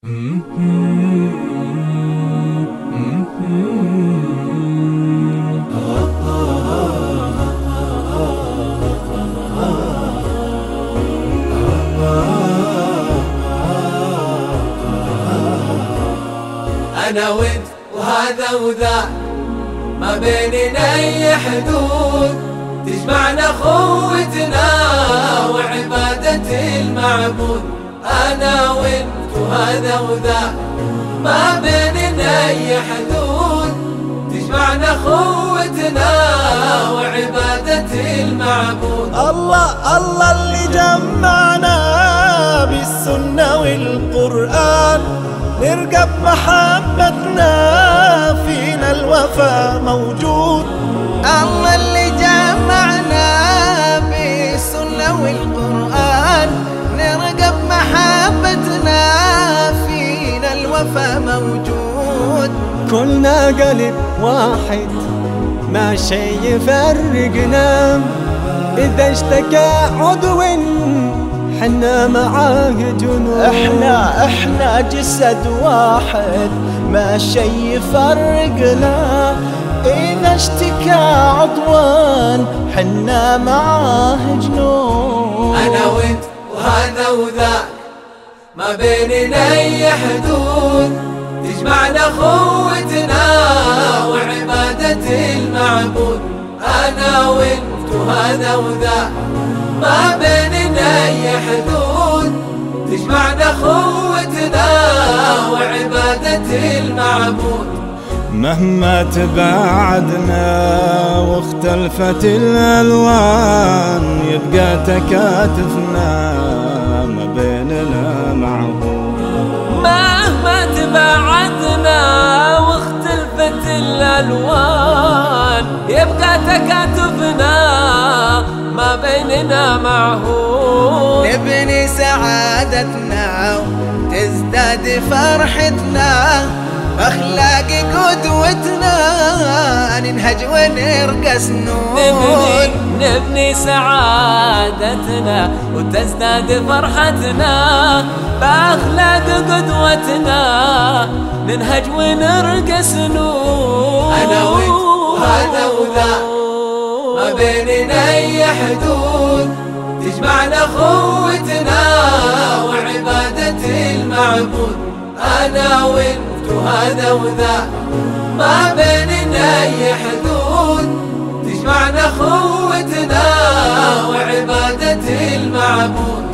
أنا وانت وهذا وذا، ما بيننا أي حدود، تجمعنا خوتنا وعبادة المعبود. أنا وانت وهذا وذا، ما بيننا أي حدود، تجمعنا خوتنا وعبادة المعبود. الله الله اللي جمعنا بالسنة والقرآن، نرقب محبتنا فينا الوفا موجود. الله اللي جمعنا بالسنة والقرآن، نرقب محبتنا فينا الوفا موجود. كلنا قلب واحد ما شي يفرقنا، إذا اشتكى عضو حنا معاه جنود. احنا جسد واحد ما شي يفرقنا، إذا اشتكى عضوان حنا معاه جنود. أنا وانت وهذا وذاك، ما بيننا أي حدود، تجمعنا خوتنا وعبادة المعبود. أنا وانت وهذا وذاك، ما بيننا أي حدود، تجمعنا خوتنا وعبادة المعبود. مهما تباعدنا واختلفت الألوان، يبقى تكاتفنا ما بيننا معهود. مهما تباعدنا واختلفت الألوان، يبقى تكاتفنا ما بيننا معهود. نبني سعادتنا وتزداد فرحتنا، أخلاق قدوتنا ننهج ونرقى سنون. نبني سعادتنا وتزداد فرحتنا، بأخلاق قدوتنا ننهج ونرقى سنون. أنا وانت وهذا وذا، ما بيننا أي حدود، تجمعنا خوتنا وعبادة المعبود. أنا وانت وهذا وذا، ما بيننا أي حدود، تجمعنا خوتنا وعبادة المعبود.